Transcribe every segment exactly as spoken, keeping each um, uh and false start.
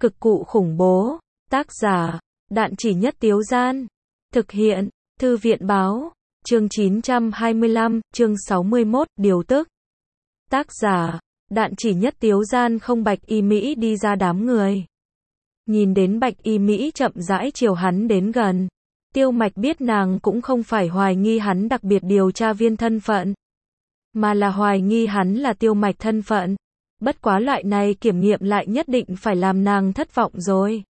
Cực cụ khủng bố. Tác giả, Đạn Chỉ Nhất Tiếu Gian. Thực hiện, Thư viện báo. Chương chín trăm hai mươi lăm, chương sáu mươi mốt, điều tức. Tác giả, Đạn Chỉ Nhất Tiếu Gian. Không. Bạch Y Mỹ đi ra đám người. Nhìn đến Bạch Y Mỹ chậm rãi chiều hắn đến gần. Tiêu Mạch biết nàng cũng không phải hoài nghi hắn đặc biệt điều tra viên thân phận, mà là hoài nghi hắn là Tiêu Mạch thân phận. Bất quá loại này kiểm nghiệm lại nhất định phải làm nàng thất vọng rồi.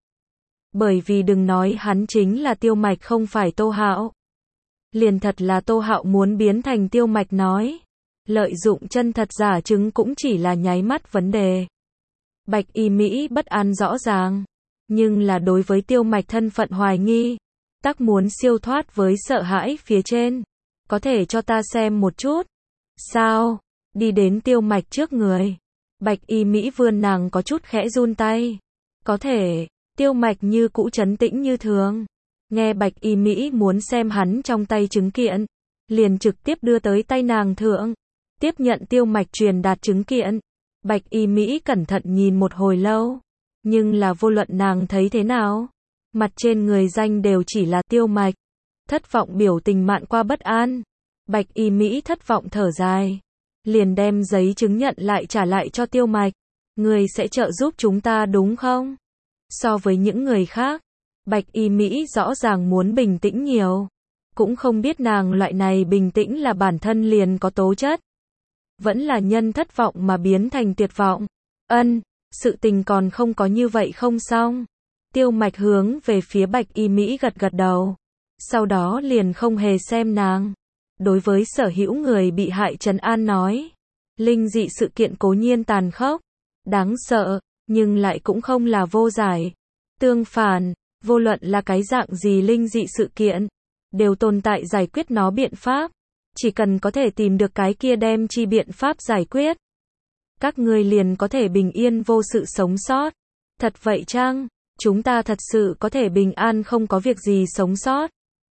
Bởi vì đừng nói hắn chính là Tiêu Mạch không phải Tô Hạo. Liền thật là Tô Hạo muốn biến thành Tiêu Mạch nói. Lợi dụng chân thật giả chứng cũng chỉ là nháy mắt vấn đề. Bạch Y Mỹ bất an rõ ràng. Nhưng là đối với Tiêu Mạch thân phận hoài nghi. Tắc muốn siêu thoát với sợ hãi phía trên. Có thể cho ta xem một chút. Sao? Đi đến Tiêu Mạch trước người. Bạch Y Mỹ vươn nàng có chút khẽ run tay. Có thể. Tiêu Mạch như cũ trấn tĩnh như thường. Nghe Bạch Y Mỹ muốn xem hắn trong tay chứng kiện. Liền trực tiếp đưa tới tay nàng thượng. Tiếp nhận Tiêu Mạch truyền đạt chứng kiện. Bạch Y Mỹ cẩn thận nhìn một hồi lâu. Nhưng là vô luận nàng thấy thế nào. Mặt trên người danh đều chỉ là Tiêu Mạch. Thất vọng biểu tình mạn qua bất an. Bạch Y Mỹ thất vọng thở dài. Liền đem giấy chứng nhận lại trả lại cho Tiêu Mạch. Người sẽ trợ giúp chúng ta đúng không? So với những người khác, Bạch Y Mỹ rõ ràng muốn bình tĩnh nhiều. Cũng không biết nàng loại này bình tĩnh là bản thân liền có tố chất. Vẫn là nhân thất vọng mà biến thành tuyệt vọng. Ân, sự tình còn không có như vậy không xong. Tiêu Mạch hướng về phía Bạch Y Mỹ gật gật đầu. Sau đó liền không hề xem nàng. Đối với sở hữu người bị hại trấn an nói. Linh dị sự kiện cố nhiên tàn khốc, đáng sợ, nhưng lại cũng không là vô giải. Tương phản, vô luận là cái dạng gì linh dị sự kiện, đều tồn tại giải quyết nó biện pháp. Chỉ cần có thể tìm được cái kia đem chi biện pháp giải quyết. Các ngươi liền có thể bình yên vô sự sống sót. Thật vậy chăng? Chúng ta thật sự có thể bình an không có việc gì sống sót.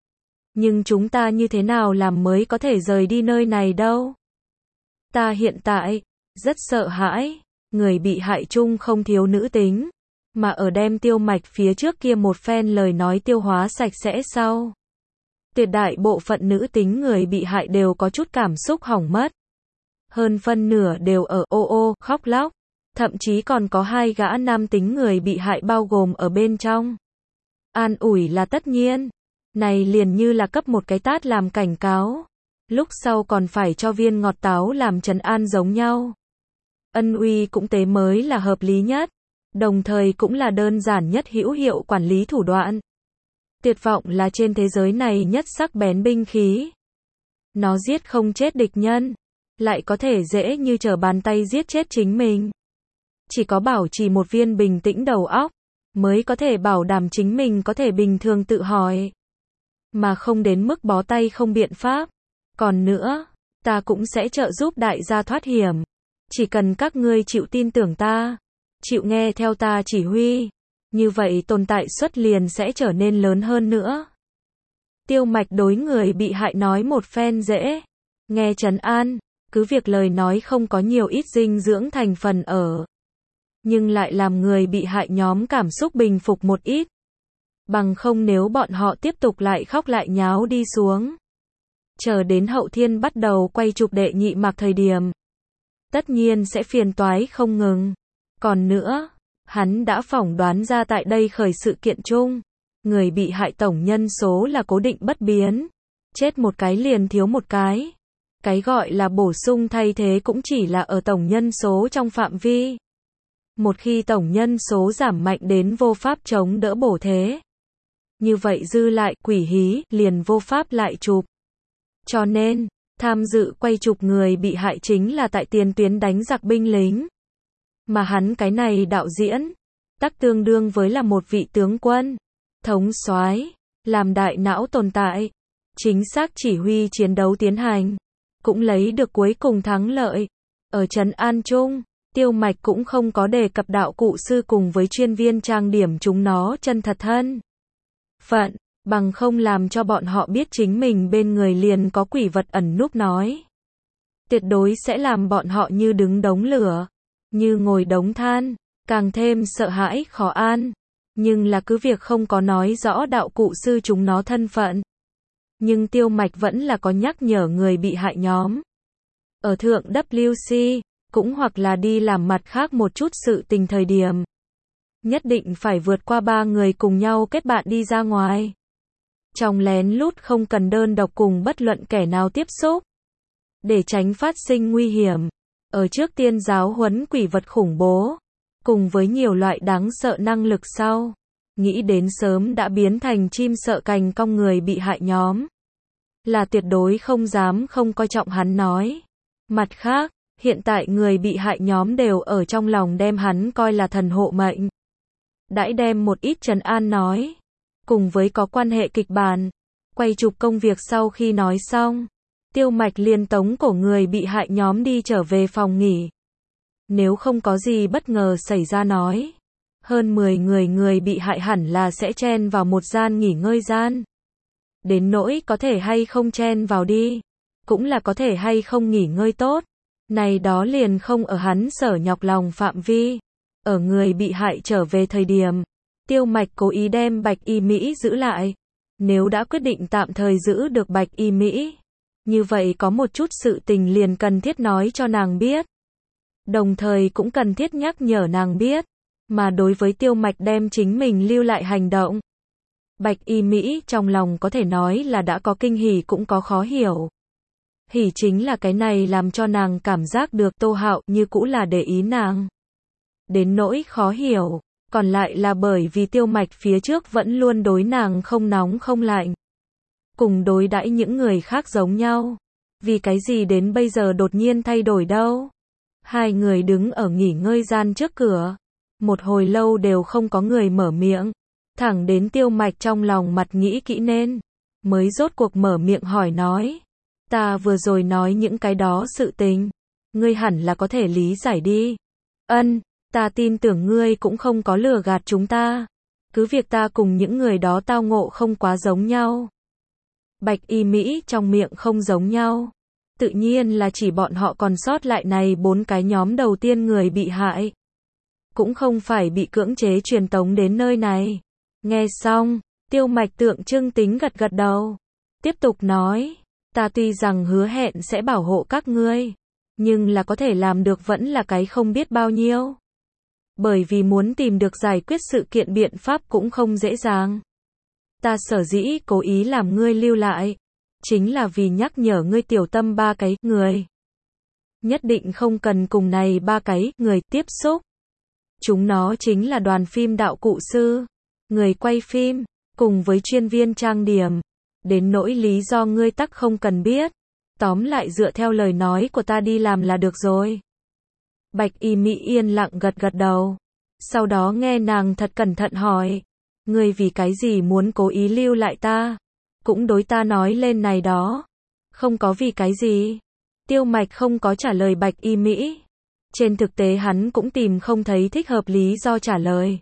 Nhưng chúng ta như thế nào làm mới có thể rời đi nơi này đâu? Ta hiện tại, rất sợ hãi. Người bị hại chung không thiếu nữ tính. Mà ở đem Tiêu Mạch phía trước kia một phen lời nói tiêu hóa sạch sẽ sau. Tuyệt đại bộ phận nữ tính người bị hại đều có chút cảm xúc hỏng mất. Hơn phân nửa đều ở ô ô, khóc lóc. Thậm chí còn có hai gã nam tính người bị hại bao gồm ở bên trong. An ủi là tất nhiên. Này liền như là cấp một cái tát làm cảnh cáo. Lúc sau còn phải cho viên ngọt táo làm trấn an giống nhau. Ân uy cũng tế mới là hợp lý nhất. Đồng thời cũng là đơn giản nhất hữu hiệu quản lý thủ đoạn. Tuyệt vọng là trên thế giới này nhất sắc bén binh khí. Nó giết không chết địch nhân. Lại có thể dễ như trở bàn tay giết chết chính mình. Chỉ có bảo trì một viên bình tĩnh đầu óc. Mới có thể bảo đảm chính mình có thể bình thường tự hỏi. Mà không đến mức bó tay không biện pháp. Còn nữa, ta cũng sẽ trợ giúp đại gia thoát hiểm. Chỉ cần các ngươi chịu tin tưởng ta, chịu nghe theo ta chỉ huy, như vậy tồn tại suất liền sẽ trở nên lớn hơn nữa. Tiêu Mạch đối người bị hại nói một phen dễ nghe trấn an, cứ việc lời nói không có nhiều ít dinh dưỡng thành phần ở, nhưng lại làm người bị hại nhóm cảm xúc bình phục một ít. Bằng không nếu bọn họ tiếp tục lại khóc lại nháo đi xuống. Chờ đến hậu thiên bắt đầu quay chụp đệ nhị mạc thời điểm. Tất nhiên sẽ phiền toái không ngừng. Còn nữa, hắn đã phỏng đoán ra tại đây khởi sự kiện chung. Người bị hại tổng nhân số là cố định bất biến. Chết một cái liền thiếu một cái. Cái gọi là bổ sung thay thế cũng chỉ là ở tổng nhân số trong phạm vi. Một khi tổng nhân số giảm mạnh đến vô pháp chống đỡ bổ thế. Như vậy dư lại quỷ hí liền vô pháp lại chụp. Cho nên, tham dự quay chụp người bị hại chính là tại tiền tuyến đánh giặc binh lính. Mà hắn cái này đạo diễn, tắc tương đương với là một vị tướng quân, thống soái, làm đại não tồn tại, chính xác chỉ huy chiến đấu tiến hành, cũng lấy được cuối cùng thắng lợi. Ở trấn an chung, Tiêu Mạch cũng không có đề cập đạo cụ sư cùng với chuyên viên trang điểm chúng nó chân thật thân phận. Bằng không làm cho bọn họ biết chính mình bên người liền có quỷ vật ẩn núp nói. Tuyệt đối sẽ làm bọn họ như đứng đống lửa, như ngồi đống than, càng thêm sợ hãi khó an. Nhưng là cứ việc không có nói rõ đạo cụ sư chúng nó thân phận. Nhưng Tiêu Mạch vẫn là có nhắc nhở người bị hại nhóm. Ở thượng W C, cũng hoặc là đi làm mặt khác một chút sự tình thời điểm. Nhất định phải vượt qua ba người cùng nhau kết bạn đi ra ngoài. Trong lén lút không cần đơn độc cùng bất luận kẻ nào tiếp xúc. Để tránh phát sinh nguy hiểm. Ở trước tiên giáo huấn quỷ vật khủng bố. Cùng với nhiều loại đáng sợ năng lực sau. Nghĩ đến sớm đã biến thành chim sợ cành cong người bị hại nhóm. Là tuyệt đối không dám không coi trọng hắn nói. Mặt khác, hiện tại người bị hại nhóm đều ở trong lòng đem hắn coi là thần hộ mệnh. Đãi đem một ít trấn an nói. Cùng với có quan hệ kịch bản. Quay chụp công việc sau khi nói xong. Tiêu Mạch liền tống cổ người bị hại nhóm đi trở về phòng nghỉ. Nếu không có gì bất ngờ xảy ra nói. Hơn mười người người bị hại hẳn là sẽ chen vào một gian nghỉ ngơi gian. Đến nỗi có thể hay không chen vào đi. Cũng là có thể hay không nghỉ ngơi tốt. Này đó liền không ở hắn sở nhọc lòng phạm vi. Ở người bị hại trở về thời điểm. Tiêu Mạch cố ý đem Bạch Y Mỹ giữ lại. Nếu đã quyết định tạm thời giữ được Bạch Y Mỹ. Như vậy có một chút sự tình liền cần thiết nói cho nàng biết. Đồng thời cũng cần thiết nhắc nhở nàng biết. Mà đối với Tiêu Mạch đem chính mình lưu lại hành động. Bạch Y Mỹ trong lòng có thể nói là đã có kinh hỉ cũng có khó hiểu. Hỉ chính là cái này làm cho nàng cảm giác được Tô Hạo như cũ là để ý nàng. Đến nỗi khó hiểu, còn lại là bởi vì Tiêu Mạch phía trước vẫn luôn đối nàng không nóng không lạnh. Cùng đối đãi những người khác giống nhau. Vì cái gì đến bây giờ đột nhiên thay đổi đâu? Hai người đứng ở nghỉ ngơi gian trước cửa. Một hồi lâu đều không có người mở miệng. Thẳng đến Tiêu Mạch trong lòng mặt nghĩ kỹ nên. Mới rốt cuộc mở miệng hỏi nói. Ta vừa rồi nói những cái đó sự tình. Ngươi hẳn là có thể lý giải đi. Ân, ta tin tưởng ngươi cũng không có lừa gạt chúng ta. Cứ việc ta cùng những người đó tao ngộ không quá giống nhau. Bạch Y Mỹ trong miệng không giống nhau. Tự nhiên là chỉ bọn họ còn sót lại này bốn cái nhóm đầu tiên người bị hại. Cũng không phải bị cưỡng chế truyền tống đến nơi này. Nghe xong, Tiêu Mạch tượng trưng tính gật gật đầu. Tiếp tục nói, ta tuy rằng hứa hẹn sẽ bảo hộ các ngươi. Nhưng là có thể làm được vẫn là cái không biết bao nhiêu. Bởi vì muốn tìm được giải quyết sự kiện biện pháp cũng không dễ dàng. Ta sở dĩ cố ý làm ngươi lưu lại. Chính là vì nhắc nhở ngươi tiểu tâm ba cái người. Nhất định không cần cùng này ba cái người tiếp xúc. Chúng nó chính là đoàn phim đạo cụ sư, người quay phim, cùng với chuyên viên trang điểm. Đến nỗi lý do ngươi tắc không cần biết. Tóm lại dựa theo lời nói của ta đi làm là được rồi. Bạch Y Mỹ yên lặng gật gật đầu. Sau đó nghe nàng thật cẩn thận hỏi. Ngươi vì cái gì muốn cố ý lưu lại ta? Cũng đối ta nói lên này đó. Không có vì cái gì. Tiêu Mạch không có trả lời Bạch Y Mỹ. Trên thực tế hắn cũng tìm không thấy thích hợp lý do trả lời.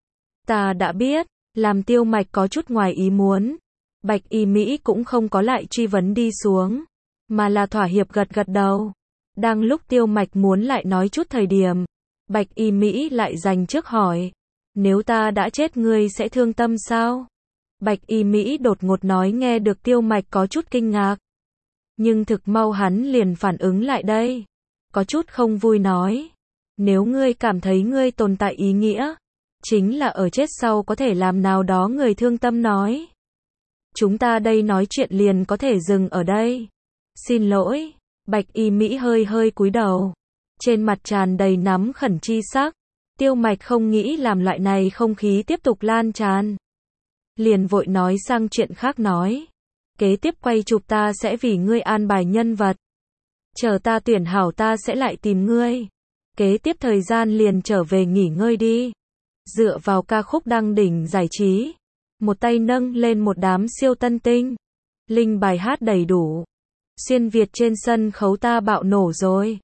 Ta đã biết, làm Tiêu Mạch có chút ngoài ý muốn. Bạch Y Mỹ cũng không có lại truy vấn đi xuống. Mà là thỏa hiệp gật gật đầu. Đang lúc Tiêu Mạch muốn lại nói chút thời điểm. Bạch Y Mỹ lại dành trước hỏi. Nếu ta đã chết ngươi sẽ thương tâm sao? Bạch Y Mỹ đột ngột nói nghe được Tiêu Mạch có chút kinh ngạc. Nhưng thực mau hắn liền phản ứng lại đây. Có chút không vui nói. Nếu ngươi cảm thấy ngươi tồn tại ý nghĩa. Chính là ở chết sau có thể làm nào đó người thương tâm nói. Chúng ta đây nói chuyện liền có thể dừng ở đây. Xin lỗi. Bạch Y Mỹ hơi hơi cúi đầu. Trên mặt tràn đầy nắm khẩn chi sắc. Tiêu Mạch không nghĩ làm loại này không khí tiếp tục lan tràn. Liền vội nói sang chuyện khác nói. Kế tiếp quay chụp ta sẽ vì ngươi an bài nhân vật. Chờ ta tuyển hảo ta sẽ lại tìm ngươi. Kế tiếp thời gian liền trở về nghỉ ngơi đi. Dựa vào ca khúc đăng đỉnh giải trí. Một tay nâng lên một đám siêu tân tinh. Linh bài hát đầy đủ. Xuyên Việt trên sân khấu ta bạo nổ rồi.